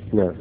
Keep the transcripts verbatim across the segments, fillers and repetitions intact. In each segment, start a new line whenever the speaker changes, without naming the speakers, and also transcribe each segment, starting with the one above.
نعم.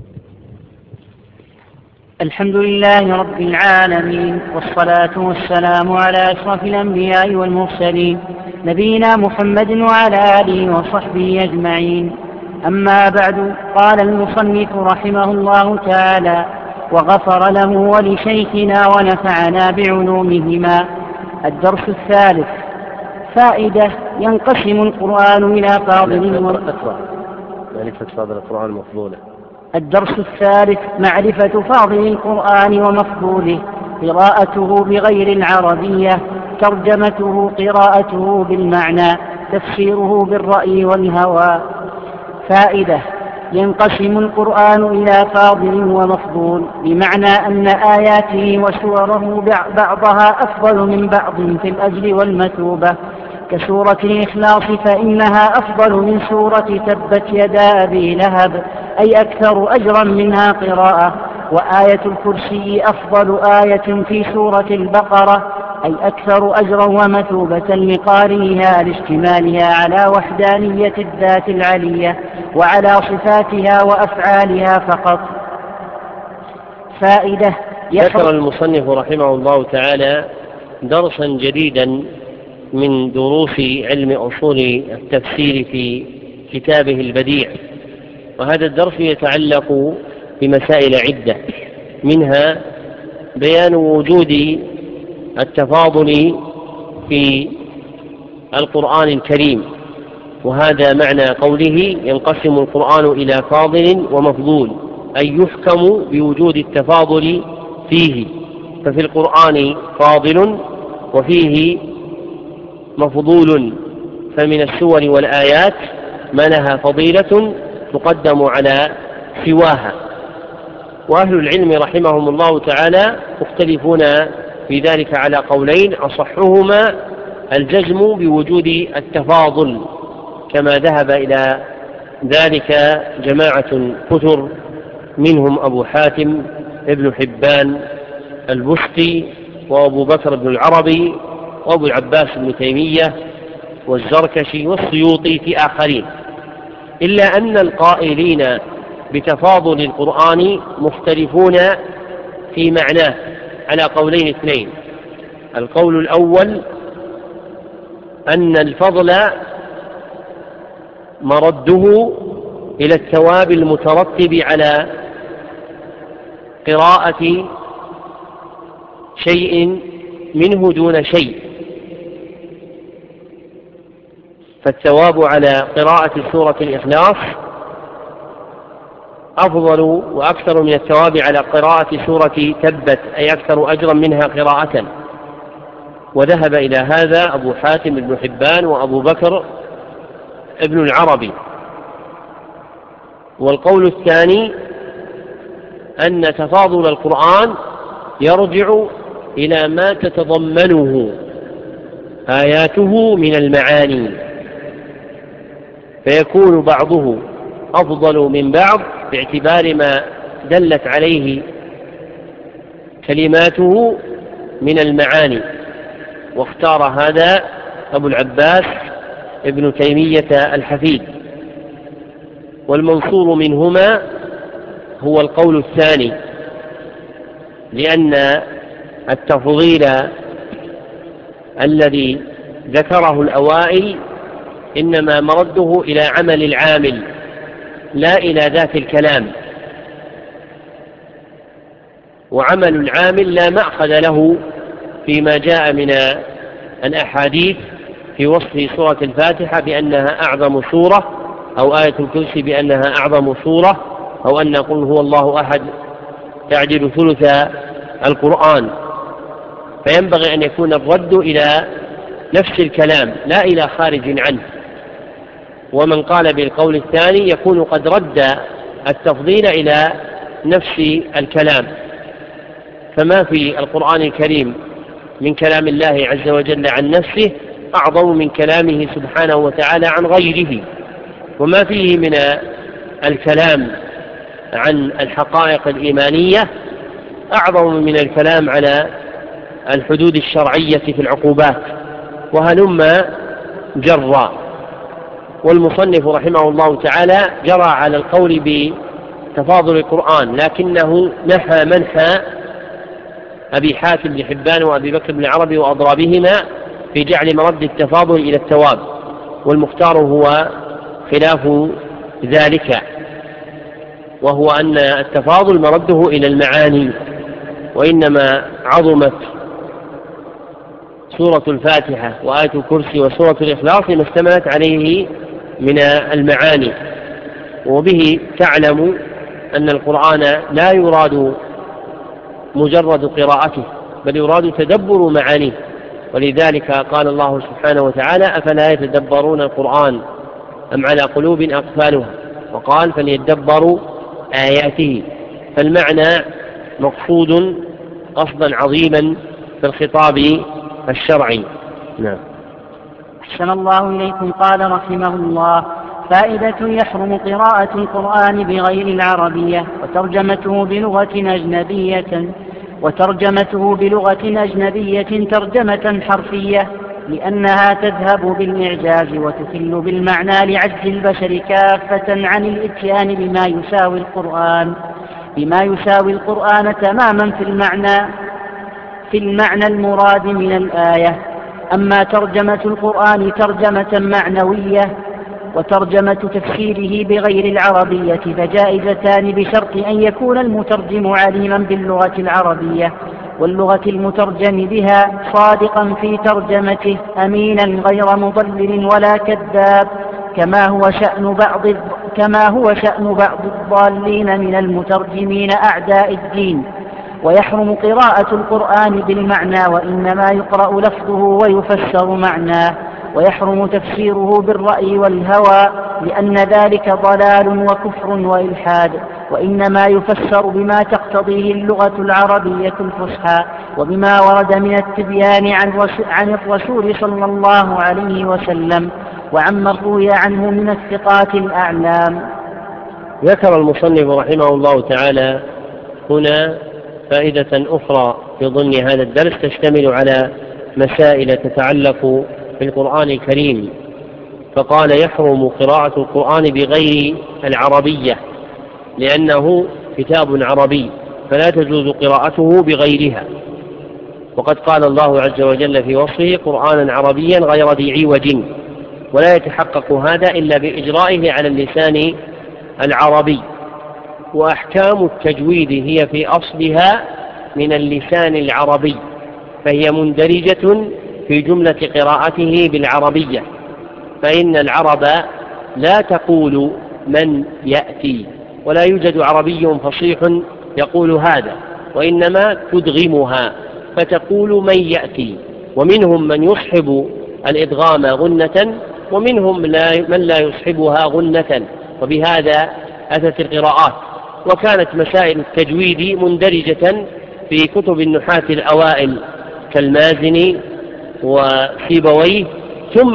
الحمد لله رب العالمين، والصلاة والسلام على أشرف الأنبياء والمرسلين، نبينا محمد وعلى آله وصحبه أجمعين. أما بعد، قال المصنف رحمه الله تعالى وغفر له ولشيخنا ونفعنا بعلومهما. الدرس الثالث. فائدة: ينقسم القرآن إلى فاضل
معرفة فاضل القرآن ومفضوله.
الدرس الثالث: معرفة فاضل القرآن ومفضوله. قراءته بغير العربية، ترجمته قراءته بالمعنى، تفسيره بالرأي والهوى. فائدة: ينقسم القرآن إلى فاضل ومفضول، بمعنى أن آياته وسوره بعضها أفضل من بعض في الأجر والمثوبة، كسورة الإخلاص فإنها أفضل من سورة تبت يدا أبي لهب، أي أكثر أجرا منها قراءة. وآية الكرسي أفضل آية في سورة البقرة، أي أكثر أجرا ومثوبة لقارئها لاشتمالها على وحدانية الذات العلية وعلى صفاتها وأفعالها فقط. فائدة:
ذكر المصنف رحمه الله تعالى درسا جديدا من دروس علم أصول التفسير في كتابه البديع، وهذا الدرس يتعلق بمسائل عدة، منها بيان وجود التفاضل في القرآن الكريم، وهذا معنى قوله ينقسم القرآن إلى فاضل ومفضول، أي يحكم بوجود التفاضل فيه، ففي القرآن فاضل وفيه مفضول، فمن السور والآيات ما لها فضيلة تقدم على سواها. وأهل العلم رحمهم الله تعالى مختلفون في ذلك على قولين، أصحهما الجزم بوجود التفاضل، كما ذهب إلى ذلك جماعة كثر، منهم أبو حاتم ابن حبان البستي وأبو بكر بن العربي وأبو العباس بن تيمية والزركشي والسيوطي في آخرين، إلا أن القائلين بتفاضل القرآن مختلفون في معناه على قولين اثنين. القول الأول أن الفضل مرده إلى الثواب المترتب على قراءة شيء منه دون شيء، فالثواب على قراءة سورة الإخلاص أفضل وأكثر من الثواب على قراءة سورة تبت، أي أكثر أجرا منها قراءة. وذهب إلى هذا أبو حاتم بن حبان وأبو بكر ابن العربي. والقول الثاني أن تفاضل القرآن يرجع إلى ما تتضمنه آياته من المعاني، فيكون بعضه أفضل من بعض باعتبار ما دلت عليه كلماته من المعاني. واختار هذا أبو العباس ابن تيمية الحفيد. والمنصور منهما هو القول الثاني، لأن التفضيل الذي ذكره الأوائل إنما مرده إلى عمل العامل لا إلى ذات الكلام، وعمل العامل لا مأخذ له فيما جاء من الأحاديث في وصف سورة الفاتحة بأنها أعظم سورة، أو آية الكرسي بأنها أعظم سورة، أو أن قل هو الله أحد تعدل ثلث القرآن. فينبغي أن يكون الرد إلى نفس الكلام لا إلى خارج عنه. ومن قال بالقول الثاني يكون قد رد التفضيل إلى نفس الكلام، فما في القرآن الكريم من كلام الله عز وجل عن نفسه أعظم من كلامه سبحانه وتعالى عن غيره، وما فيه من الكلام عن الحقائق الإيمانية أعظم من الكلام على الحدود الشرعية في العقوبات، وهلم جرا. والمصنف رحمه الله تعالى جرى على القول تفاضل القرآن، لكنه نحى منحى أبي حاتم بن حبان وأبي بكر بن عربي وأضرابهما في جعل مرد التفاضل إلى الثواب، والمختار هو خلاف ذلك، وهو أن التفاضل مرده إلى المعاني، وإنما عظمت سورة الفاتحة وآية الكرسي وسورة الإخلاص ما اشتملت عليه من المعاني. وبه تعلم أن القرآن لا يراد مجرد قراءته، بل يراد تدبر معانيه، ولذلك قال الله سبحانه وتعالى: أفلا يتدبرون القرآن أم على قلوب أقفالها، وقال: فليتدبروا آياته. فالمعنى مقصود قصدا عظيما في الخطاب الشرعي. نعم.
أحسن الله إليكم. قال رحمه الله: فائدة: يحرم قراءة القرآن بغير العربية وترجمته بلغة أجنبية وترجمته بلغة أجنبية ترجمة حرفية، لأنها تذهب بالإعجاز وتخل بالمعنى لعجز البشر كافة عن الإتيان بما يساوي القرآن بما يساوي القرآن تماما في المعنى في المعنى المراد من الآية. أما ترجمة القرآن ترجمة معنوية وترجمة تفسيره بغير العربية فجائزتان، بشرط أن يكون المترجم عليما باللغة العربية واللغة المترجم بها، صادقا في ترجمته، أمينا غير مضلل ولا كذاب، كما هو شأن بعض كما هو شأن بعض الضالين من المترجمين أعداء الدين. ويحرم قراءة القرآن بالمعنى، وإنما يقرأ لفظه ويفسر معناه، ويحرم تفسيره بالرأي والهوى، لأن ذلك ضلال وكفر وإلحاد، وإنما يفسر بما تقتضيه اللغة العربية الفصحى، وبما ورد من التبيان عن الرسول صلى الله عليه وسلم وعمن روي عنه من الثقات الأعلام.
ذكر المصنف رحمه الله تعالى هنا فائدة أخرى في ضمن هذا الدرس تشتمل على مسائل تتعلق بالقرآن الكريم، فقال: يحرم قراءة القرآن بغير العربية لأنه كتاب عربي فلا تجوز قراءته بغيرها. وقد قال الله عز وجل في وصفه: قرآنا عربيا غير ذي عوج، ولا يتحقق هذا إلا بإجرائه على اللسان العربي. وأحكام التجويد هي في أصلها من اللسان العربي، فهي مندرجة في جملة قراءته بالعربية، فإن العرب لا تقول من يأتي، ولا يوجد عربي فصيح يقول هذا، وإنما تدغمها فتقول من يأتي. ومنهم من يصحب الإدغام غنة، ومنهم من لا يصحبها غنة، وبهذا أتت القراءات. وكانت مسائل التجويد مندرجة في كتب النحاة الأوائل كالمازني وسيبويه، ثم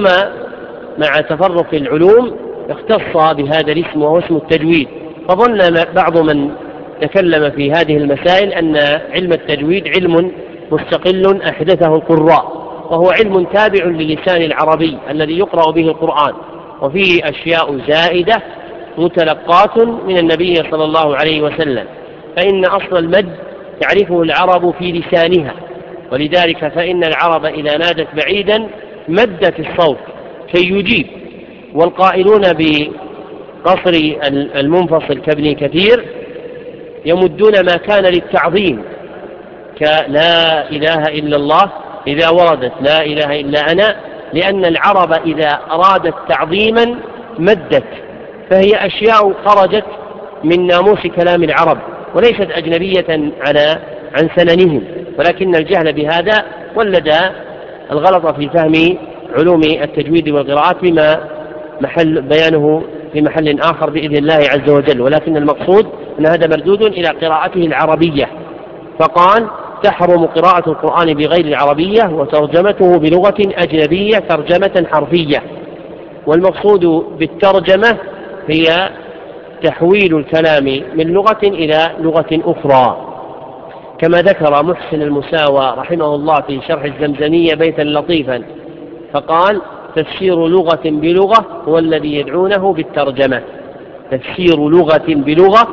مع تفرق العلوم اختص بهذا الاسم وهو اسم التجويد. فظن بعض من تكلم في هذه المسائل أن علم التجويد علم مستقل أحدثه القراء، وهو علم تابع للسان العربي الذي يقرأ به القرآن، وفيه أشياء زائدة متلقات من النبي صلى الله عليه وسلم، فإن أصل المد تعرفه العرب في لسانها، ولذلك فإن العرب إذا نادت بعيدا مدت الصوت كي يجيب. والقائلون بقصر المنفصل كابن كثير يمدون ما كان للتعظيم، كلا إله إلا الله إذا وردت لا إله إلا أنا، لأن العرب إذا أرادت تعظيما مدت، فهي أشياء خرجت من ناموس كلام العرب وليست أجنبية على عن سننهم، ولكن الجهل بهذا ولد الغلط في فهم علوم التجويد والقراءات، بما محل بيانه في محل آخر بإذن الله عز وجل. ولكن المقصود أن هذا مردود إلى قراءته العربية، فقال: تحرم قراءة القرآن بغير العربية وترجمته بلغة أجنبية ترجمة حرفية. والمقصود بالترجمة هي تحويل الكلام من لغة إلى لغة أخرى، كما ذكر محسن المساوى رحمه الله في شرح الزمزمية بيتا لطيفا فقال: تفسير لغة بلغة هو الذي يدعونه بالترجمة. تفسير لغة بلغة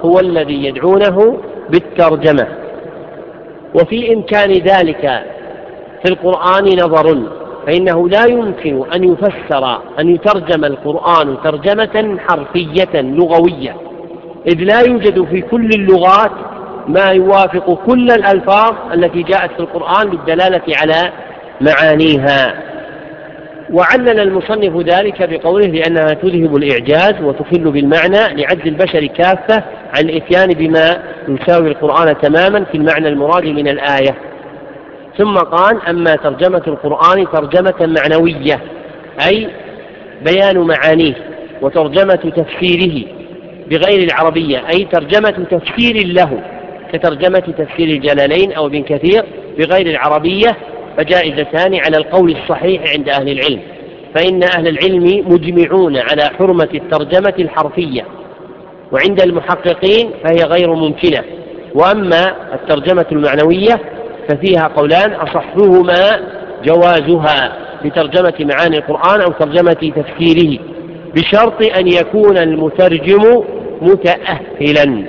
هو الذي يدعونه بالترجمة. وفي إمكان ذلك في القرآن نظر، فإنه لا يمكن أن يفسر أن يترجم القرآن ترجمة حرفية لغوية، إذ لا يوجد في كل اللغات ما يوافق كل الألفاظ التي جاءت في القرآن للدلالة على معانيها. وعلل المصنف ذلك بقوله لأنها تذهب الإعجاز وتخل بالمعنى لعجز البشر كافة عن الإتيان بما يساوي القرآن تماما في المعنى المراد من الآية. ثم قال: أما ترجمة القرآن ترجمة معنوية أي بيان معانيه، وترجمة تفسيره بغير العربية أي ترجمة تفسير له كترجمة تفسير الجلالين أو ابن كثير بغير العربية، فجائزتان على القول الصحيح عند أهل العلم، فإن أهل العلم مجمعون على حرمة الترجمة الحرفية، وعند المحققين فهي غير ممكنة. وأما الترجمة المعنوية ففيها قولان، أصحهما جوازها بترجمة معاني القرآن أو ترجمة تفسيره، بشرط أن يكون المترجم متأهلا،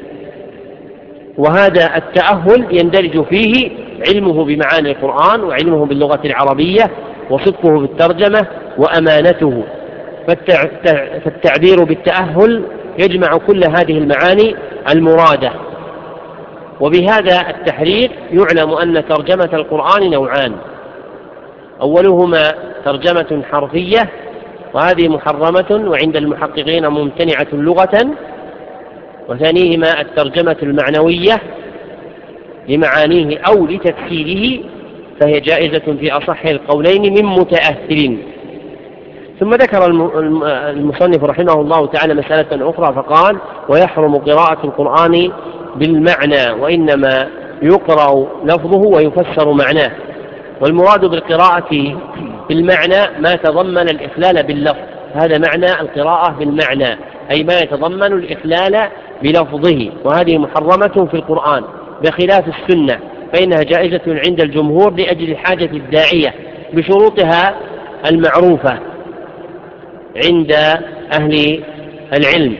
وهذا التأهل يندرج فيه علمه بمعاني القرآن وعلمه باللغة العربية وصدقه بالترجمة وأمانته. فالتعبير بالتأهل يجمع كل هذه المعاني المرادة. وبهذا التحرير يعلم أن ترجمة القرآن نوعان: أولهما ترجمة حرفية وهذه محرمة وعند المحققين ممتنعة لغة، وثانيهما الترجمة المعنوية لمعانيه أو لتفسيره، فهي جائزة في أصح القولين من متأهل. ثم ذكر المصنف رحمه الله تعالى مسألة أخرى فقال: ويحرم قراءة القرآن بالمعنى، وإنما يقرأ لفظه ويفسر معناه. والمراد بالقراءة بالمعنى ما تضمن الإخلال باللفظ، هذا معنى القراءة بالمعنى، أي ما يتضمن الإخلال بلفظه، وهذه محرمة في القرآن بخلاف السنة، فإنها جائزة عند الجمهور لأجل حاجة الداعية بشروطها المعروفة عند أهل العلم.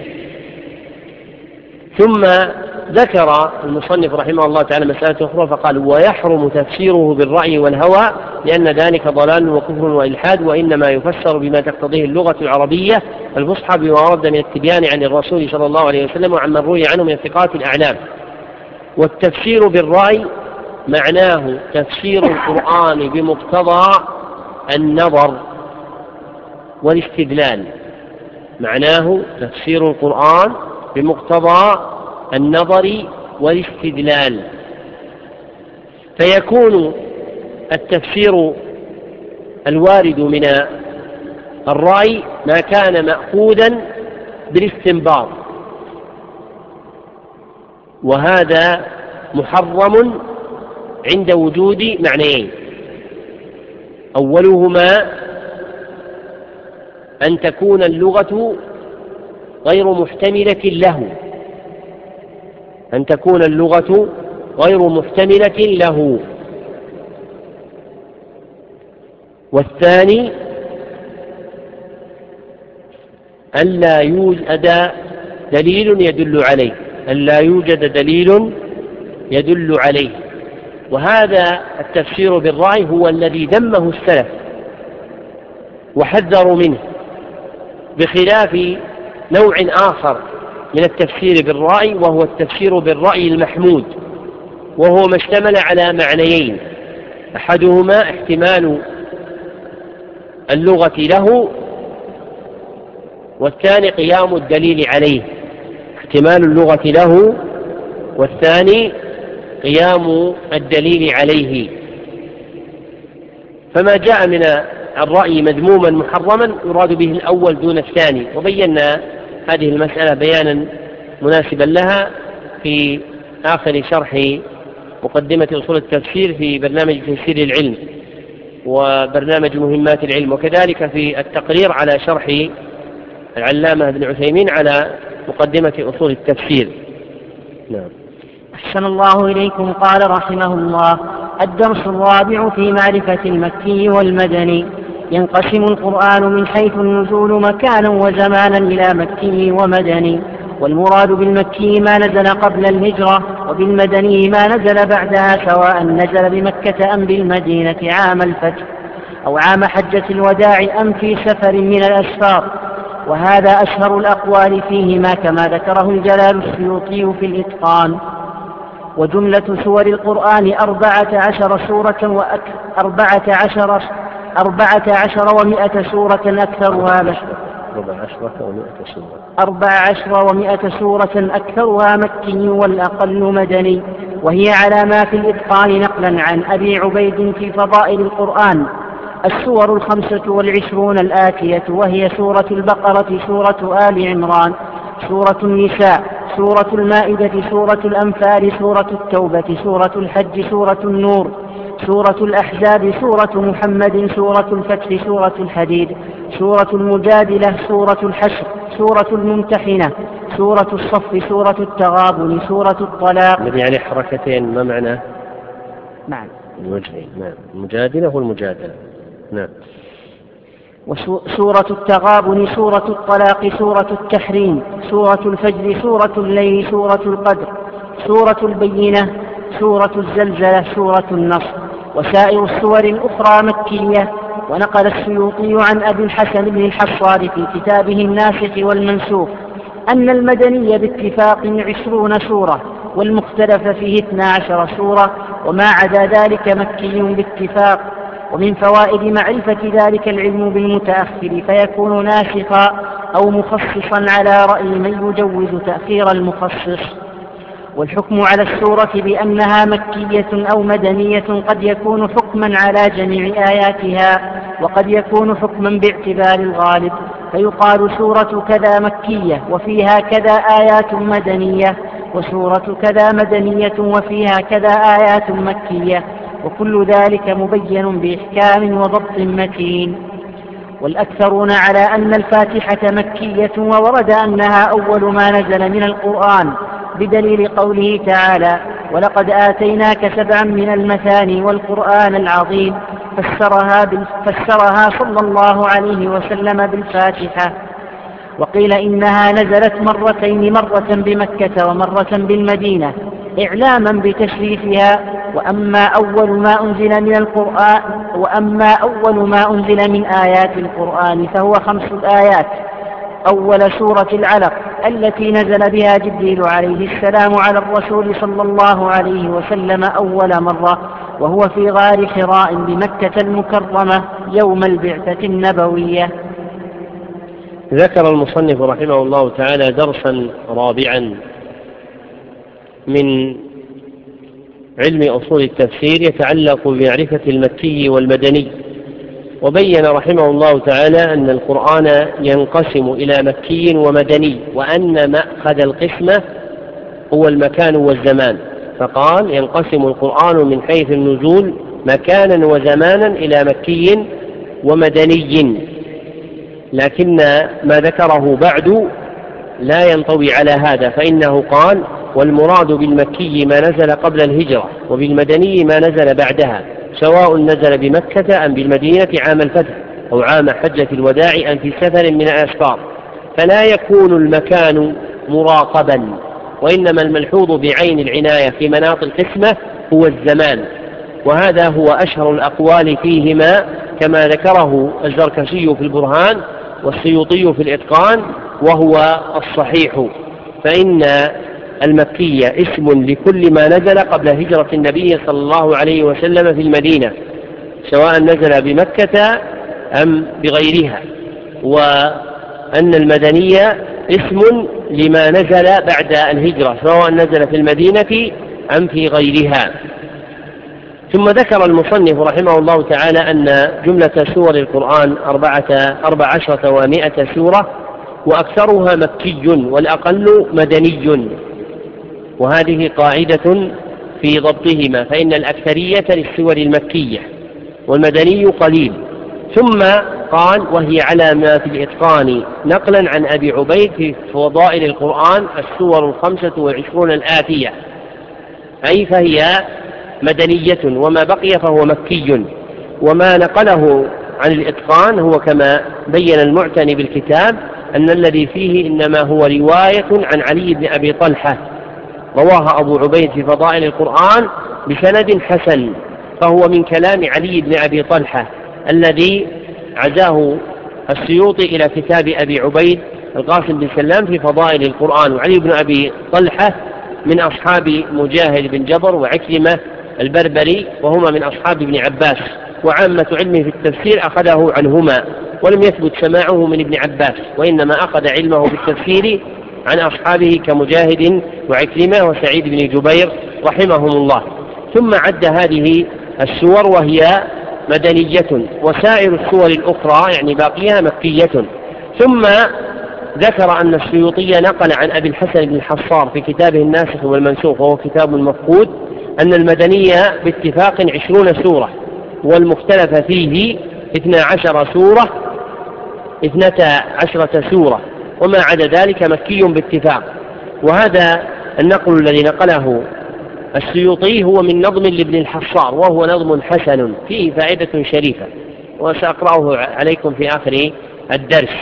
ثم ذكر المصنف رحمه الله تعالى مسألة أخرى فقال: ويحرم تفسيره بالرأي والهوى، لأن ذلك ضلال وكفر وإلحاد، وإنما يفسر بما تقتضيه اللغة العربية الفصحى بما ورد من التبيان عن الرسول صلى الله عليه وسلم وعن من روي عنه من الثقات الأعلام. والتفسير بالرأي معناه تفسير القرآن بمقتضى النظر والاستدلال، معناه تفسير القرآن بمقتضى النظر والاستدلال، فيكون التفسير الوارد من الرأي ما كان مأخوذا بالاستنباط، وهذا محرم عند وجود معنيين: أولهما أن تكون اللغة غير محتملة له أن تكون اللغة غير محتملة له والثاني ألا يوجد دليل يدل عليه ألا يوجد دليل يدل عليه وهذا التفسير بالرأي هو الذي ذمه السلف وحذروا منه، بخلاف نوع آخر من التفسير بالرأي وهو التفسير بالرأي المحمود، وهو ما اشتمل على معنيين: أحدهما احتمال اللغة له، والثاني قيام الدليل عليه. احتمال اللغة له والثاني قيام الدليل عليه. فما جاء من الرأي مذموما محرما يراد به الأول دون الثاني، وبينا هذه المسألة بيانا مناسبا لها في آخر شرح مقدمة أصول التفسير في برنامج تيسير العلم وبرنامج مهمات العلم، وكذلك في التقرير على شرح العلامة ابن عثيمين على مقدمة أصول التفسير. نعم.
أحسن الله إليكم. قال رحمه الله: الدرس الرابع في معرفة المكي والمدني. ينقسم القرآن من حيث النزول مكانا وزمانا إلى مكي ومدني، والمراد بالمكي ما نزل قبل الهجرة، وبالمدني ما نزل بعدها، سواء نزل بمكة أم بالمدينة عام الفتح أو عام حجة الوداع أم في سفر من الأسفار. وهذا أشهر الأقوال فيهما كما ذكره الجلال السيوطي في الإتقان. وجملة سور القرآن أربعة عشر سورة وأكثر أربعة عشر أربعة عشر ومائة سورة أكثرها أربع عشر ومائة سورة أكثرها مكي والأقل مدني. وهي على ما في الإتقان نقلا عن أبي عبيد في فضائل القرآن: السور الخمسة والعشرون الآتية، وهي سورة البقرة، سورة آل عمران، سورة النساء، سورة المائدة، سورة الأنفال، سورة التوبة، سورة الحج، سورة النور، سورة الأحزاب، سورة محمد، سورة الفتح، سورة الحديد، سورة المجادلة، سورة الحشر، سورة الممتحنة، سورة الصف، سورة التغابن، سورة الطلاق.
الذي يعني حركتين ما معناه؟
نعم
الوجهين. نعم، المجادلة والمجادلة. نعم.
وسورة التغابن، سورة الطلاق، سورة التحريم، سورة الفجر، سورة الليل، سورة القدر، سورة البينة، سورة الزلزلة، سورة النصر. وسائر السور الأخرى مكية. ونقل السيوطي عن أبي الحسن بن الحصار في كتابه الناسخ والمنسوخ أن المدني باتفاق عشرون سورة، والمختلف فيه اثنا عشر سورة، وما عدا ذلك مكي باتفاق. ومن فوائد معرفة ذلك العلم بالمتأخر، فيكون ناسخا أو مخصصا على رأي من يجوز تأخير المخصص. والحكم على السورة بأنها مكية أو مدنية قد يكون حكما على جميع آياتها، وقد يكون حكما باعتبار الغالب، فيقال سورة كذا مكية وفيها كذا آيات مدنية، وسورة كذا مدنية وفيها كذا آيات مكية، وكل ذلك مبين بإحكام وضبط متين. والأكثرون على أن الفاتحة مكية، وورد أنها أول ما نزل من القرآن بدليل قوله تعالى: ولقد آتيناك سبعا من المثاني والقرآن العظيم، فسرها, فسرها صلى الله عليه وسلم بالفاتحة. وقيل إنها نزلت مرتين، مرة بمكة ومرة بالمدينة، إعلاما بتشريفها. وأما أول ما أنزل من القرآن وأما أول ما أنزل من آيات القرآن فهو خمس آيات: أول سورة العلق التي نزل بها جبريل عليه السلام على الرسول صلى الله عليه وسلم أول مرة، وهو في غار حراء بمكة المكرمة يوم البعثة النبوية.
ذكر المصنف رحمه الله تعالى درسا رابعا من علم أصول التفسير يتعلق بمعرفة المكي والمدني. وبين رحمه الله تعالى أن القرآن ينقسم إلى مكي ومدني، وأن مأخذ القسمة هو المكان والزمان. فقال: ينقسم القرآن من حيث النزول مكانا وزمانا إلى مكي ومدني، لكن ما ذكره بعد لا ينطوي على هذا، فإنه قال: والمراد بالمكي ما نزل قبل الهجرة، وبالمدني ما نزل بعدها، سواء نزل بمكة أم بالمدينة عام الفتح أو عام حجة الوداع أم في سفر من الأسفار. فلا يكون المكان مراقبا، وإنما الملحوظ بعين العناية في مناط القسمة هو الزمان، وهذا هو أشهر الأقوال فيهما كما ذكره الزركشي في البرهان والسيوطي في الإتقان، وهو الصحيح. فإن المكية اسم لكل ما نزل قبل هجرة النبي صلى الله عليه وسلم في المدينة، سواء نزل بمكة أم بغيرها، وأن المدنية اسم لما نزل بعد الهجرة، سواء نزل في المدينة أم في غيرها. ثم ذكر المصنف رحمه الله تعالى أن جملة سور القرآن أربعة أربع عشرة ومائة سورة، وأكثرها مكي والأقل مدني، وهذه قاعدة في ضبطهما، فإن الأكثرية للسور المكية والمدني قليل. ثم قال: وهي على ما في الإتقان نقلا عن أبي عبيد في فضائل القرآن السور الخمسة والعشرون الآتية، أي فهي مدنية، وما بقي فهو مكي. وما نقله عن الإتقان هو كما بين المعتني بالكتاب أن الذي فيه إنما هو رواية عن علي بن أبي طلحة رواها أبو عبيد في فضائل القرآن بسند حسن، فهو من كلام علي بن أبي طلحة الذي عزاه السيوطي إلى كتاب أبي عبيد القاسم بن سلام في فضائل القرآن. وعلي بن أبي طلحة من أصحاب مجاهد بن جبر وعكرمة البربري، وهما من أصحاب ابن عباس، وعامة علمه في التفسير أخذه عنهما، ولم يثبت سماعه من ابن عباس، وإنما أخذ علمه في التفسير عن أصحابه كمجاهد وعكرمة وسعيد بن جبير رحمهم الله. ثم عد هذه السور وهي مدنية، وسائر السور الأخرى يعني باقيها مكية. ثم ذكر أن السيوطي نقل عن أبي الحسن بن الحصار في كتابه الناسخ والمنسوخ وهو كتاب مفقود أن المدنية باتفاق عشرون سورة، والمختلف فيه اثنا عشر سورة اثنتا عشرة سورة، وما عدا ذلك مكي باتفاق. وهذا النقل الذي نقله السيوطي هو من نظم لابن الحصار، وهو نظم حسن فيه فائدة شريفة، وسأقرأه عليكم في آخر الدرس.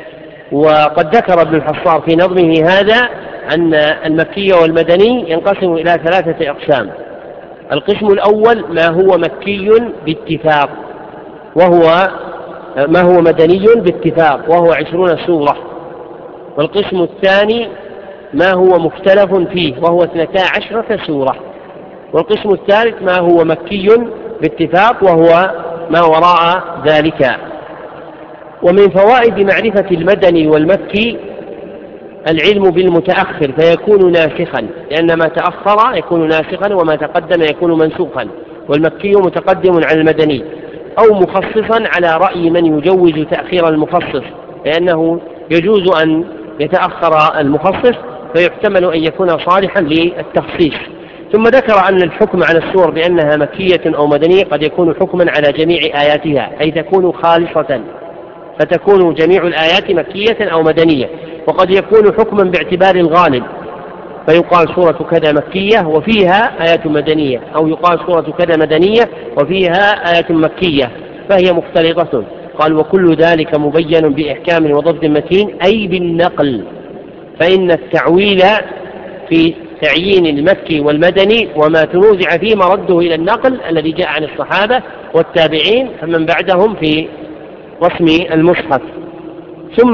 وقد ذكر ابن الحصار في نظمه هذا أن المكي والمدني ينقسم إلى ثلاثة أقسام. القسم الأول ما هو مكي باتفاق وهو ما هو مدني باتفاق وهو عشرون سورة. والقسم الثاني ما هو مختلف فيه وهو اثنتا عشرة سورة. والقسم الثالث ما هو مكي باتفاق وهو ما وراء ذلك. ومن فوائد معرفة المدني والمكي العلم بالمتأخر فيكون ناسخا، لأن ما تأخر يكون ناسخا وما تقدم يكون منسوخا، والمكي متقدم على المدني، أو مخصصا على رأي من يجوز تأخير المخصص، لأنه يجوز أن يتأخر المخصص فيحتمل أن يكون صالحا للتخصيص. ثم ذكر أن الحكم على السور بأنها مكية أو مدنية قد يكون حكما على جميع آياتها، أي تكون خالصة، فتكون جميع الآيات مكية أو مدنية. وقد يكون حكما باعتبار الغالب، فيقال سورة كذا مكية وفيها آيات مدنية، أو يقال سورة كذا مدنية وفيها آيات مكية، فهي مختلطة. قال وكل ذلك مبين بإحكام وضبط متين أي بالنقل، فإن التعويل في تعيين المكي والمدني وما تنوزع فيه مرده إلى النقل الذي جاء عن الصحابة والتابعين فمن بعدهم في رسم المصحف. ثم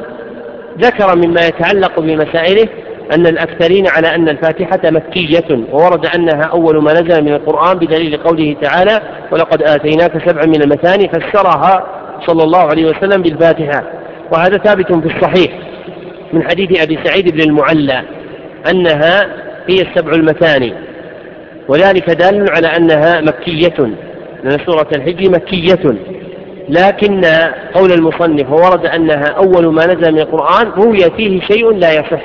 ذكر مما يتعلق بمسائله أن الأكثرين على أن الفاتحة مكية، وورد أنها أول ما نزل من القرآن بدليل قوله تعالى ولقد آتيناك سبعا من المثاني، فسرها صلى الله عليه وسلم بالفاتحة. وهذا ثابت في الصحيح من حديث أبي سعيد بن المعلى أنها هي السبع المثاني، وذلك دال على أنها مكية، لأن سورة الحج مكية. لكن قول المصنف وورد أنها أول ما نزل من القرآن روي فيه شيء لا يصح،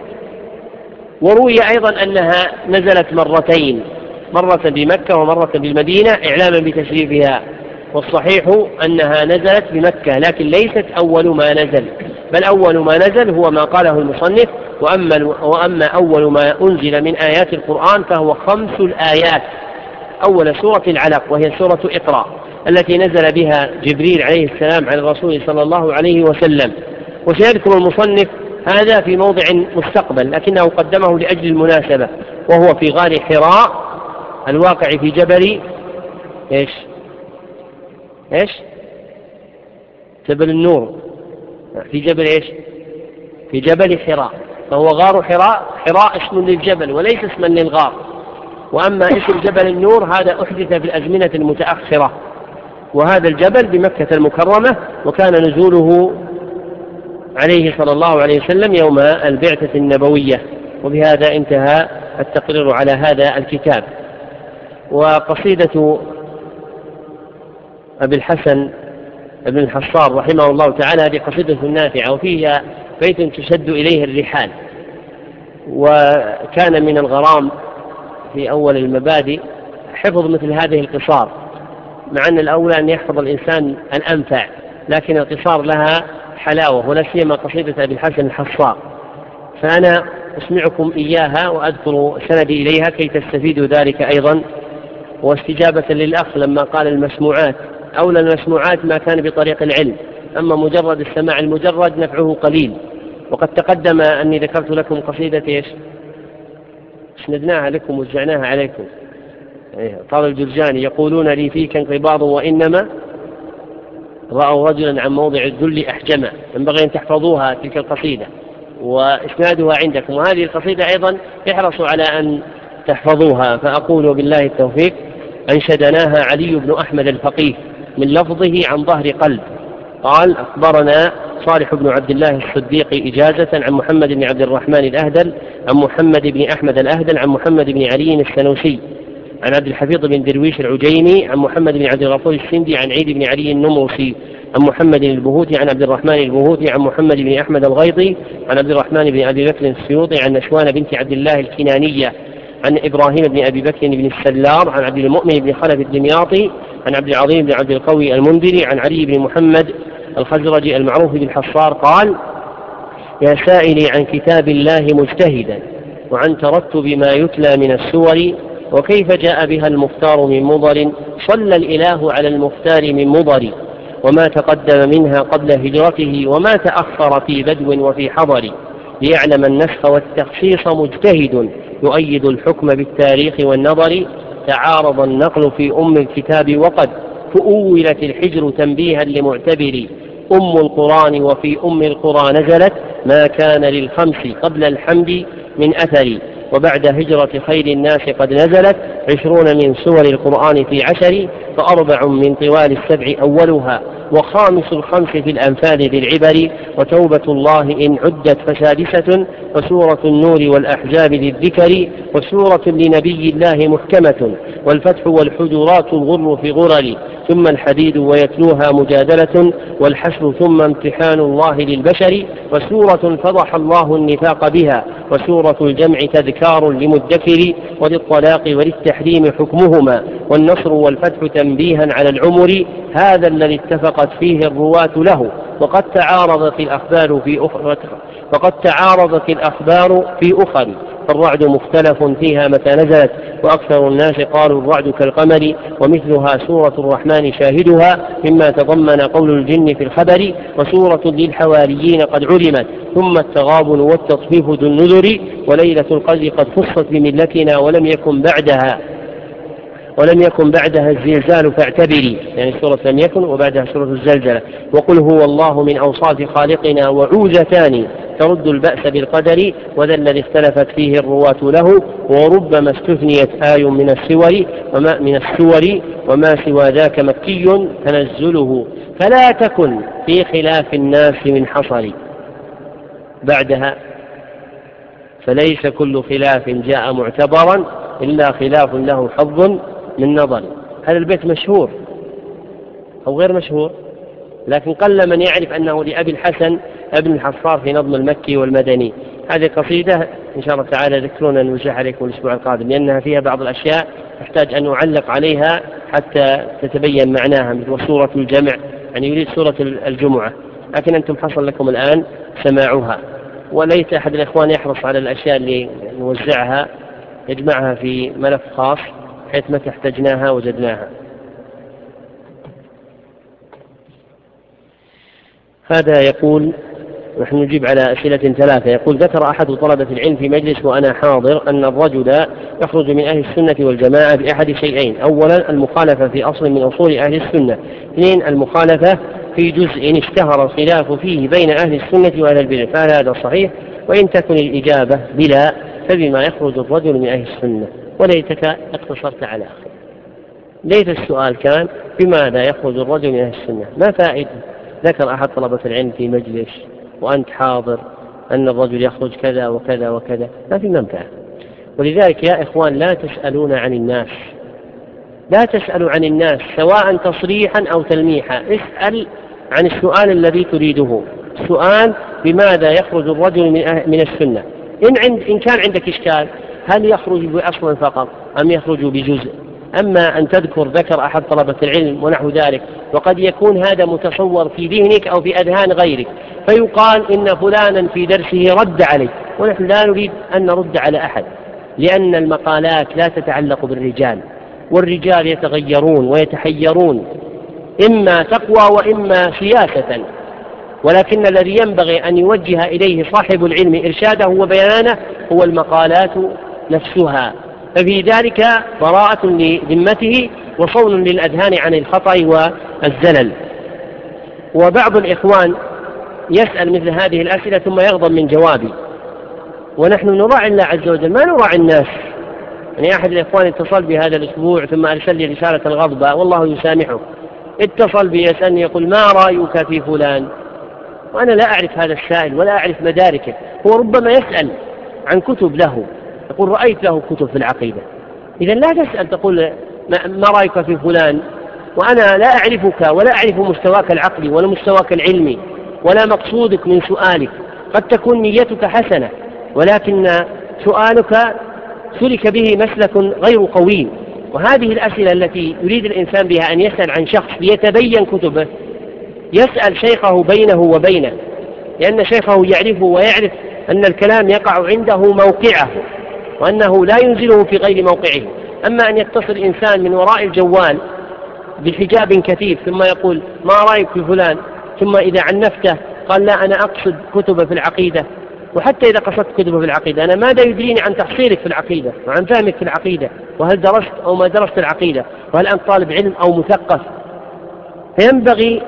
وروي أيضا أنها نزلت مرتين، مرة بمكة ومرة بالمدينة إعلاما بتشريفها، والصحيح أنها نزلت بمكة لكن ليست أول ما نزل، بل أول ما نزل هو ما قاله المصنف. وأما, وأما أول ما أنزل من آيات القرآن فهو خمس الآيات. أول سورة العلق وهي سورة اقرأ التي نزل بها جبريل عليه السلام على الرسول صلى الله عليه وسلم. وسيذكر المصنف هذا في موضع مستقبل لكنه قدمه لأجل المناسبة، وهو في غار حراء الواقع في جبل إيش إيش جبل النور، في جبل إيش في جبل حراء، فهو غار حراء. حراء اسم للجبل وليس اسما للغار. وأما اسم جبل النور هذا أحدث في الأزمنة المتأخرة، وهذا الجبل بمكة المكرمة، وكان نزوله عليه صلى الله عليه وسلم يوم البعثة النبوية. وبهذا انتهى التقرير على هذا الكتاب. وقصيدة أبي الحسن ابن الحصار رحمه الله تعالى هذه قصيدة نافعة، وفيها بيت تشد إليه الرحال. وكان من الغرام في أول المبادئ حفظ مثل هذه القصار، مع أن الأولى أن يحفظ الإنسان الأنفع، لكن القصار لها حلاوة، ولا سيما قصيدة أبي الحسن الحصار. فأنا أسمعكم إياها وأذكر سندي إليها كي تستفيدوا ذلك أيضا. واستجابة للأخ لما قال المسموعات، أولى المسموعات ما كان بطريق العلم، أما مجرد السماع المجرد نفعه قليل. وقد تقدم أني ذكرت لكم قصيدة إيش اسندناها لكم وزعناها عليكم. قال الجرجاني: يقولون لي فيك انقباض وإنما رأوا رجلا عن موضع الذل أحجما. ينبغي أن تحفظوها تلك القصيدة وإسنادها عندكم، وهذه القصيدة أيضا احرصوا على أن تحفظوها. فأقول بالله التوفيق: أنشدناها علي بن أحمد الفقيه من لفظه عن ظهر قلب. قال: أخبرنا صالح بن عبد الله الصديق إجازة عن محمد بن عبد الرحمن الأهدل عن محمد بن أحمد الأهدل عن محمد بن علي السنوسي عن عبد الحفيظ بن درويش العجيمي عن محمد بن عبد الغفور السندي عن عيد بن علي النمرسي عن محمد البهوتي عن عبد الرحمن البهوتي عن محمد بن أحمد الغيضي عن عبد الرحمن بن أبي بكر السيوطي عن نشوان بنت عبد الله الكنانية عن إبراهيم بن أبي بكر بن السلار عن عبد المؤمن بن خلف الدمياطي عن عبد العظيم بن عبد القوي المنذري عن علي بن محمد الخزرجي المعروف بالحصار قال: يا سائلي عن كتاب الله مجتهدا وعن ترتب ما يتلى من السور، وكيف جاء بها المختار من مضر، صلى الإله على المختار من مضر، وما تقدم منها قبل هجرته وما تأخر في بدو وفي حضر، ليعلم النسخ والتخصيص مجتهد يؤيد الحكم بالتاريخ والنظر، تعارض النقل في أم الكتاب وقد فؤولت الحجر تنبيها لمعتبر، أم القرآن وفي أم القرى نزلت ما كان للخمس قبل الحمد من أثر، وبعد هجرة خير الناس قد نزلت عشرون من سور القرآن في عشر، فأربع من طوال السبع أولها وخامس الخمس في الأنفال ذي العبر، وتوبة الله إن عدت فسادسة، وسورة النور والأحزاب ذي الذكر، وسورة لنبي الله محكمة، والفتح والحجرات الغر في غرر، ثم الحديد ويتلوها مجادلة، والحشر ثم امتحان الله للبشر، وسورة فضح الله النفاق بها، وسورة الجمع تذكار لمدكر، وللطلاق وللتحريم حكمهما، والنصر والفتح تنبيها على العمر، هذا الذي اتفقت فيه الرواة له، وقد تعارضت الأخبار في أخرى وقد تعارضت الأخبار في أخر، فالرعد مختلف فيها متى نزلت، وأكثر الناس قالوا الرعد كالقمر، ومثلها سورة الرحمن شاهدها مما تضمن قول الجن في الخبر، وسورة للحواريين قد علمت، ثم التغابن والتطفيف ذو النذر، وليلة القدر قد خصت بملتنا ولم يكن بعدها ولم يكن بعدها الزلزال فاعتبري، يعني سورة لم يكن وبعدها سورة الزلزلة، وقل هو الله من أوصاف خالقنا وعوزتان ترد البأس بالقدر، وذا الذي اختلفت فيه الرواة له، وربما استثنيت آي من السور وما من السور وما سوى ذاك مكي تنزله، فلا تكن في خلاف الناس من حصر، بعدها فليس كل خلاف جاء معتبرا إلا خلاف له حظ من نظر. هذا البيت مشهور أو غير مشهور، لكن قل من يعرف أنه لأبي الحسن ابن الحصار في نظم المكي والمدني. هذه قصيدة إن شاء الله تعالى ذكرونا نوزعها عليكم الأسبوع القادم، لأنها فيها بعض الأشياء تحتاج أن نعلق عليها حتى تتبين معناها، مثل سورة الجمع، يعني يريد سورة الجمعة، لكن أنتم حصل لكم الآن سماعها، وليت أحد الإخوان يحرص على الأشياء اللي نوزعها يجمعها في ملف خاص حيث متى احتجناها وجدناها. هذا يقول، نحن نجيب على أسئلة ثلاثة. يقول: ذكر أحد طلبة العلم في مجلس وأنا حاضر أن الرجل يخرج من أهل السنة والجماعة بأحد شيئين: أولا المخالفة في أصل من أصول أهل السنة، اثنين المخالفة في جزء اشتهر الخلاف فيه بين أهل السنة وأهل البدع، فهل هذا صحيح؟ وإن تكن الإجابة بلا فبما يخرج الرجل من أهل السنة. وليتك اقتصرت على آخر، ليت السؤال كان بماذا يخرج الرجل من أهل السنة، ما فائدة ذكر أحد طلبة العلم في مجلس وأنت حاضر أن الرجل يخرج كذا وكذا وكذا، ما في منفعة. ولذلك يا إخوان لا تسألون عن الناس، لا تسألوا عن الناس سواء تصريحا أو تلميحا، اسأل عن السؤال الذي تريده، سؤال بماذا يخرج الرجل من السنة. إن, عند إن كان عندك إشكال هل يخرج بأصل فقط أم يخرج بجزء، أما أن تذكر ذكر أحد طلبة العلم ونحو ذلك، وقد يكون هذا متصور في ذهنك أو في أذهان غيرك، فيقال إن فلانا في درسه رد عليه، ونحن لا نريد أن نرد على أحد، لأن المقالات لا تتعلق بالرجال، والرجال يتغيرون ويتحيرون إما تقوى وإما سياسة، ولكن الذي ينبغي أن يوجه إليه صاحب العلم إرشاده وبيانه هو المقالات نفسها، ففي ذلك براءة لذمته وصون للأذهان عن الخطأ والزلل. وبعض الإخوان يسأل مثل هذه الأسئلة ثم يغضب من جوابي، ونحن نراعي الله عز وجل ما نراعي الناس. يعني أحد الإخوان اتصل بي هذا الأسبوع ثم أرسل لي رسالة الغضبة والله يسامحه، اتصل بي يسألني يقول ما رأيك في فلان، وأنا لا أعرف هذا السائل ولا أعرف مداركه. هو ربما يسأل عن كتب له، يقول رأيت له كتب في العقيدة. إذا لا تسأل تقول ما رأيك في فلان وأنا لا أعرفك ولا أعرف مستواك العقلي ولا مستواك العلمي ولا مقصودك من سؤالك. قد تكون نيتك حسنة ولكن سؤالك سلك به مسلك غير قوي. وهذه الأسئلة التي يريد الإنسان بها أن يسأل عن شخص ليتبين كتبه، يسأل شيخه بينه وبينه، لأن شيخه يعرفه ويعرف أن الكلام يقع عنده موقعه وأنه لا ينزله في غير موقعه. أما أن يتصل إنسان من وراء الجوال بحجاب كثيف ثم يقول ما رأيك في فلان، ثم إذا عنفته قال لا أنا أقصد كتب في العقيدة، وحتى إذا قصدت كتب في العقيدة أنا ماذا يدريني عن تحصيلك في العقيدة وعن فهمك في العقيدة، وهل درست أو ما درست العقيدة، وهل أنت طالب علم أو مثقف. فينبغي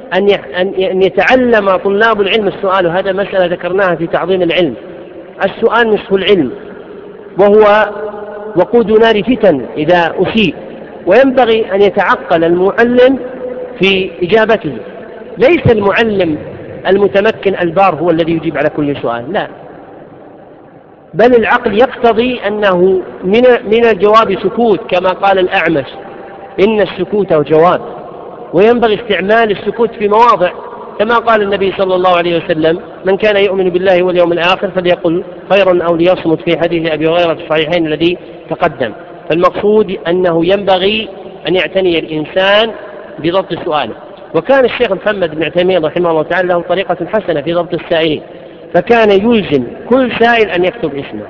أن يتعلم طلاب العلم السؤال، وهذا مسألة ذكرناها في تعظيم العلم. السؤال نصف العلم وهو وقود نار فتن إذا أسيء، وينبغي أن يتعقل المعلم في إجابته. ليس المعلم المتمكن البار هو الذي يجيب على كل سؤال، لا، بل العقل يقتضي أنه من من الجواب سكوت، كما قال الأعمش إن السكوت جواب. وينبغي استعمال السكوت في مواضع، كما قال النبي صلى الله عليه وسلم من كان يؤمن بالله واليوم الآخر فليقل خيرا أو ليصمت، في حديث أبي هريرة في الصحيحين الذي تقدم. فالمقصود أنه ينبغي أن يعتني الإنسان بضبط سؤاله. وكان الشيخ محمد بن عثيمين رحمه الله تعالى له طريقة حسنة في ضبط السائلين، فكان يلزم كل سائل أن يكتب اسمه،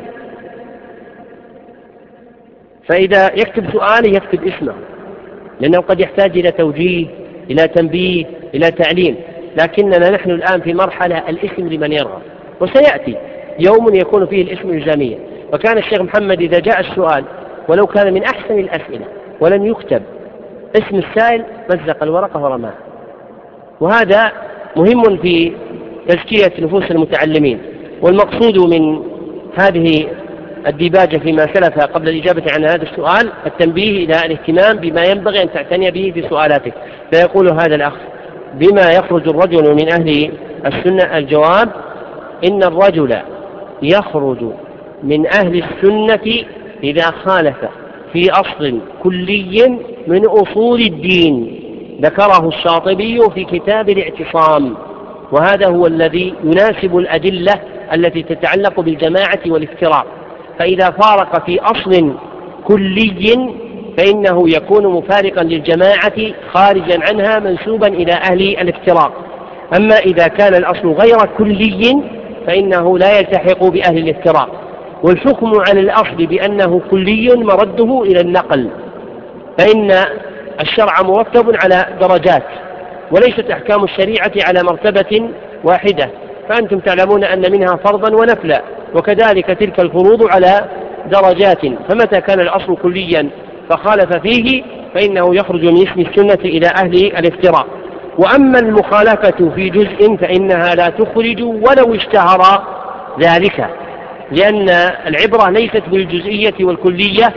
فإذا يكتب سؤاله يكتب اسمه، لأنه قد يحتاج إلى توجيه، إلى تنبيه، إلى تعليم. لكننا نحن الآن في مرحلة الاسم لمن يرغب، وسيأتي يوم يكون فيه الاسم إلزاميا. وكان الشيخ محمد إذا جاء السؤال ولو كان من أحسن الأسئلة ولم يكتب اسم السائل مزق الورقة ورماها. وهذا مهم في تزكية نفوس المتعلمين. والمقصود من هذه الديباجة فيما سلف قبل الإجابة عن هذا السؤال التنبيه إلى الاهتمام بما ينبغي أن تعتني به في سؤالاتك. فيقول هذا الأخ بما يخرج الرجل من أهل السنة؟ الجواب إن الرجل يخرج من أهل السنة إذا خالف في أصل كلي من أصول الدين ذكره الشاطبي في كتاب الاعتصام، وهذا هو الذي يناسب الأدلة التي تتعلق بالجماعة والافتراق. فإذا فارق في أصل كلي فإنه يكون مفارقا للجماعة خارجا عنها منسوبا إلى أهل الافتراق. أما إذا كان الأصل غير كلي فإنه لا يلتحق بأهل الافتراق. والحكم على الأصل بأنه كلي مرده إلى النقل، فإن الشرع مرتب على درجات وليست أحكام الشريعة على مرتبة واحدة، فأنتم تعلمون أن منها فرضا ونفلا، وكذلك تلك الفروض على درجات. فمتى كان الأصل كليا فخالف فيه فإنه يخرج من اسم السنة إلى أهل الافتراق. وأما المخالفة في جزء فإنها لا تخرج ولو اشتهر ذلك، لأن العبرة ليست بالجزئية والكلية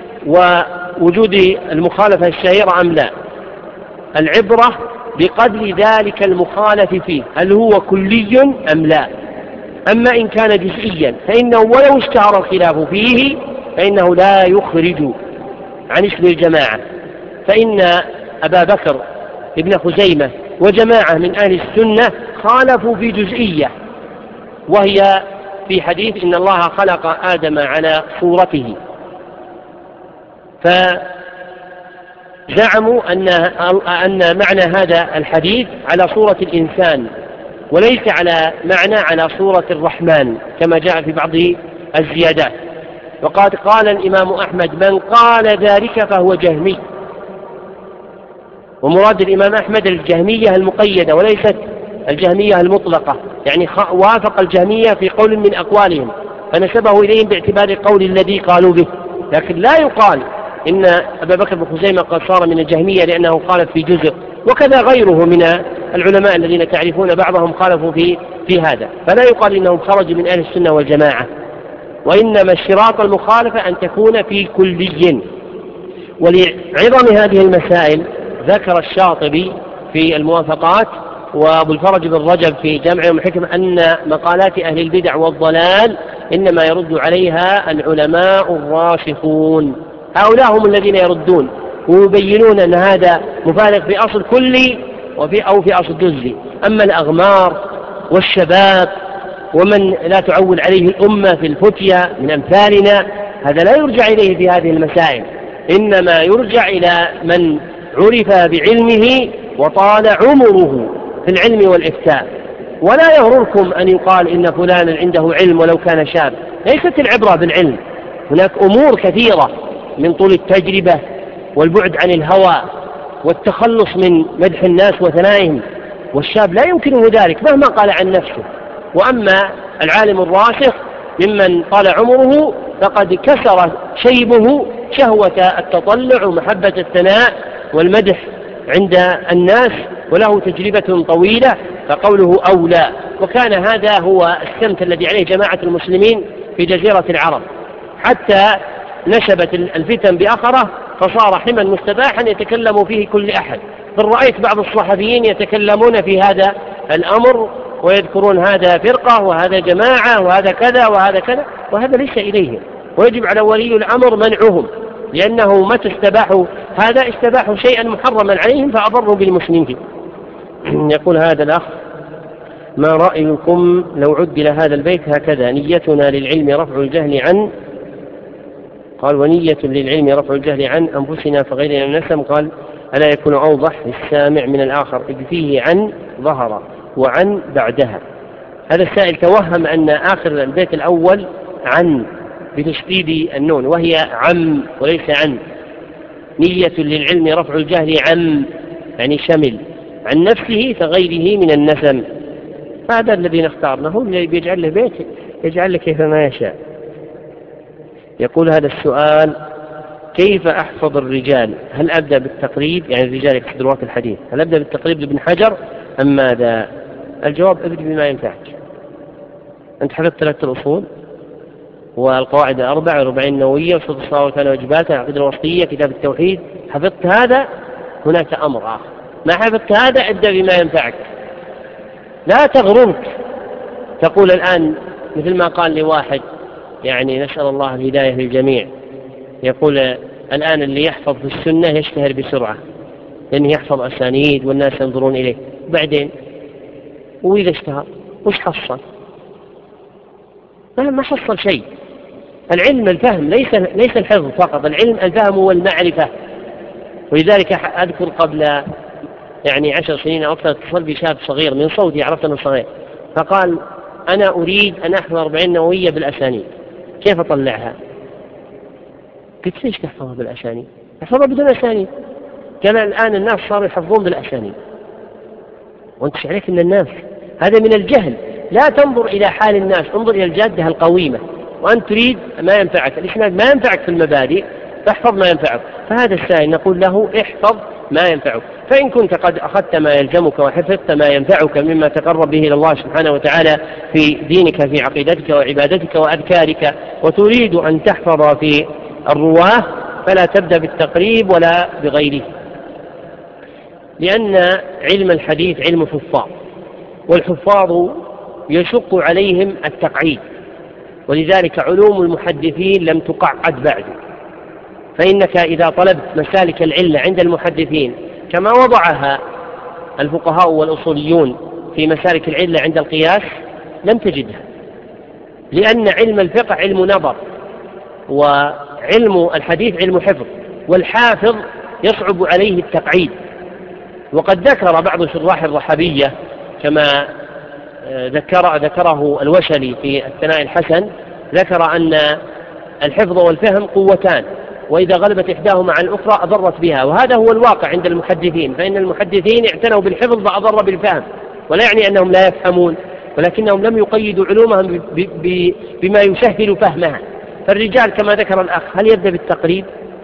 ووجود المخالفة الشهيرة أم لا، العبرة بقدر ذلك المخالف فيه هل هو كلي أم لا. أما إن كان جزئيا فإنه ولو اشتهر الخلاف فيه فإنه لا يخرج عن اسم الجماعة. فإن أبا بكر ابن خزيمة وجماعة من أهل السنة خالفوا في جزئية، وهي في حديث إن الله خلق آدم على صورته، فزعموا أن أن معنى هذا الحديث على صورة الإنسان وليس على معنى على صورة الرحمن كما جاء في بعض الزيادات. وقد قال الإمام أحمد من قال ذلك فهو جهمي، ومراد الإمام أحمد الجهمية المقيدة وليست الجهمية المطلقة، يعني وافق الجهمية في قول من أقوالهم فنسبه إليهم باعتبار القول الذي قالوا به، لكن لا يقال إن أبا بكر بن خزيمة قد صار من الجهمية لأنه خالف في جزء، وكذا غيره من العلماء الذين تعرفون بعضهم خالفوا في في هذا، فلا يقال إنهم خرجوا من أهل السنة والجماعة، وإنما الشراط المخالفة أن تكون في كلي. ولعظم هذه المسائل ذكر الشاطبي في الموافقات وأبو الفرج بن رجب في جمع الحكم أن مقالات أهل البدع والضلال إنما يرد عليها العلماء الراسخون، هؤلاء هم الذين يردون ويبينون أن هذا مفارق في أصل كلي وفي أو في أصل جزئي. أما الأغمار والشباب ومن لا تعول عليه الأمة في الفتية من أمثالنا هذا لا يرجع إليه في هذه المسائل، إنما يرجع إلى من عرف بعلمه وطال عمره في العلم والإفتاء. ولا يغرركم أن يقال إن فلانا عنده علم ولو كان شاب، ليست العبرة بالعلم، هناك أمور كثيرة من طول التجربة والبعد عن الهوى والتخلص من مدح الناس وثنائهم، والشاب لا يمكنه ذلك مهما قال عن نفسه. وأما العالم الراسخ ممن طال عمره فقد كسر شيبه شهوة التطلع ومحبة الثناء والمدح عند الناس وله تجربة طويلة، فقوله أولى. وكان هذا هو السمت الذي عليه جماعة المسلمين في جزيرة العرب، حتى نشبت الفتن بأخره فصار حما مستباحا يتكلم فيه كل أحد. بل رأيت بعض الصحفيين يتكلمون في هذا الأمر ويذكرون هذا فرقة وهذا جماعة وهذا كذا وهذا كذا، وهذا ليس إليهم، ويجب على ولي الأمر منعهم، لأنه متى استباحوا هذا استباحوا شيئا محرما عليهم فأضروا بالمسلمين. يقول هذا الأخ: ما رأيكم لو عدل هذا البيت هكذا: نيتنا للعلم رفع الجهل عن، قال ونية للعلم رفع الجهل عن أنفسنا فغيرنا نسم، قال ألا يكون أوضح للسامع من الآخر إذ فيه عن ظهر وعن بعدها. هذا السائل توهم أن آخر البيت الأول عن بتشديد النون وهي عم وليس عن. نية للعلم رفع الجهل عن يعني شمل عن نفسه فغيره من النسم. هذا الذي نختارناه الذي بيجعل له بيت يجعل له كيفما يشاء. يقول هذا السؤال: كيف أحفظ الرجال؟ هل أبدأ بالتقريب، يعني الرجال يقصد رواة الحديث، هل أبدأ بالتقريب لابن حجر أم ماذا؟ الجواب: ابدأ بما ينفعك. أنت حفظت ثلاثة الأصول والقواعد الأربع والأربعين النووية وشروط الصلاة وكان واجباتها العقيدة الوسطية كتاب التوحيد، حفظت هذا، هناك أمر آخر. ما حفظت هذا ابدأ بما ينفعك، لا تغررك تقول الآن مثل ما قال لواحد، يعني نسأل الله الهداية للجميع، يقول الآن اللي يحفظ في السنة يشتهر بسرعة لأنه يحفظ أسانيد والناس ينظرون إليه، بعدين وإذا اشتهر وش حصل؟ ما حصل شيء. العلم الفهم ليس ليس الحفظ فقط، العلم الفهم والمعرفة. ولذلك أذكر قبل يعني عشر سنين أو أكثر اتصل بشاب صغير من صوتي عرفت أنه صغير، فقال أنا أريد أن أحفظ أربعين نووية بالأسانيد، كيف أطلعها؟ قلت ليش تحفظها بالأسانيد؟ احفظها بدون أسانيد. قال الآن الناس صاروا يحفظون بالأسانيد، وانت عليك من الناس، هذا من الجهل. لا تنظر إلى حال الناس، انظر إلى الجادة القويمة، وأنت تريد ما ينفعك، الإسناد ما ينفعك في المبادئ فاحفظ ما ينفعك. فهذا السائل نقول له احفظ ما ينفعك، فإن كنت قد أخذت ما يلزمك وحفظت ما ينفعك مما تقرب به إلى الله سبحانه وتعالى في دينك في عقيدتك وعبادتك وأذكارك وتريد أن تحفظ في الرواه فلا تبدأ بالتقريب ولا بغيره، لأن علم الحديث علم حفاظ، والحفاظ يشق عليهم التقعيد، ولذلك علوم المحدثين لم تقعد بعد. فإنك إذا طلبت مسالك العلة عند المحدثين كما وضعها الفقهاء والأصوليون في مسالك العلة عند القياس لم تجدها، لأن علم الفقه علم نظر وعلم الحديث علم حفظ، والحافظ يصعب عليه التقعيد. وقد ذكر بعض شراح الرحبية كما ذكر ذكره الوشلي في الثناء الحسن، ذكر أن الحفظ والفهم قوتان، وإذا غلبت إحداهما عن الأخرى أضرت بها، وهذا هو الواقع عند المحدثين، فإن المحدثين اعتنوا بالحفظ فأضر بالفهم، ولا يعني أنهم لا يفهمون، ولكنهم لم يقيدوا علومهم بما يسهل فهمها. فالرجال كما ذكر الأخ هل يبدأ بالتقريب؟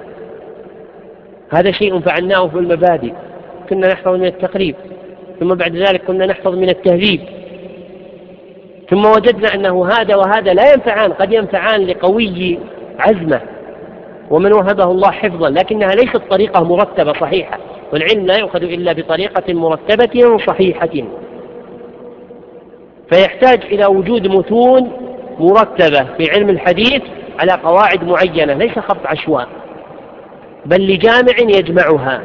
هذا شيء فعلناه في المبادئ، كنا نحفظ من التقريب، ثم بعد ذلك كنا نحفظ من التهذيب، ثم وجدنا أنه هذا وهذا لا ينفعان، قد ينفعان لقوي عزمه ومن وهبه الله حفظا، لكنها ليست طريقة مرتبة صحيحة، والعلم لا يؤخذ إلا بطريقة مرتبة صحيحة، فيحتاج إلى وجود متون مرتبة في علم الحديث على قواعد معينة، ليس خط عشواء بل لجامع يجمعها.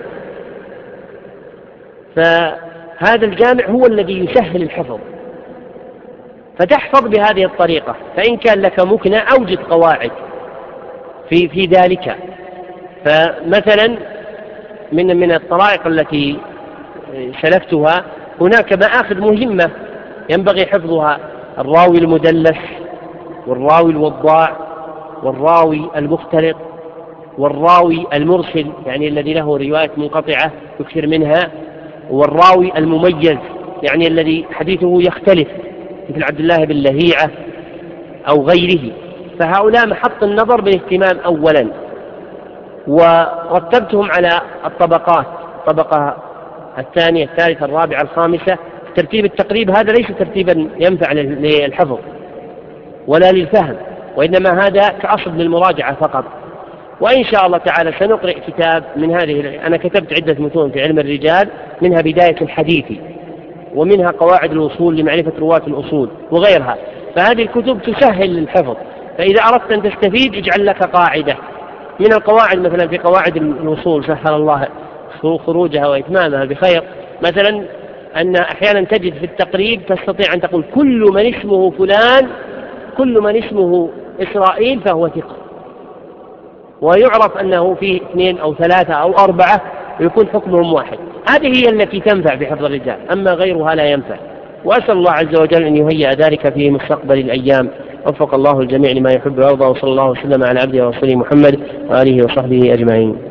فهذا الجامع هو الذي يسهل الحفظ، فتحفظ بهذه الطريقة. فإن كان لك مكنة أوجد قواعد في في ذلك. فمثلا من من الطرائق التي سلفتها هناك مآخذ مهمة ينبغي حفظها: الراوي المدلس، والراوي الوضاع، والراوي المختلط، والراوي المرسل يعني الذي له رواية منقطعة يكثر منها، والراوي المميز يعني الذي حديثه يختلف مثل عبد الله بن لهيعة أو غيره. فهؤلاء محط النظر بالاهتمام أولا، ورتبتهم على الطبقات، الطبقة الثانية الثالثة الرابعة الخامسة. ترتيب التقريب هذا ليس ترتيبا ينفع للحفظ ولا للفهم، وإنما هذا كأصل للمراجعة فقط. وإن شاء الله تعالى سنقرأ كتاب من هذه، أنا كتبت عدة متون في علم الرجال، منها بداية الحديث، ومنها قواعد الوصول لمعرفة رواة الأصول وغيرها. فهذه الكتب تسهل للحفظ، فإذا أردت أن تستفيد اجعل لك قاعدة من القواعد. مثلا في قواعد الوصول سهل الله خروجها وإتمامها بخير، مثلا أن أحيانا تجد في التقريب تستطيع أن تقول كل من اسمه فلان، كل من اسمه إسرائيل فهو ثقة، ويعرف أنه فيه اثنين أو ثلاثة أو أربعة ويكون حكمهم واحد. هذه هي التي تنفع في حفظ الرجال، أما غيرها لا ينفع. وأسأل الله عز وجل أن يهيئ ذلك في مستقبل الأيام. وفق الله الجميع لما يحب ويرضى، وصلى الله وسلم على عبده ورسوله محمد وآله وصحبه أجمعين.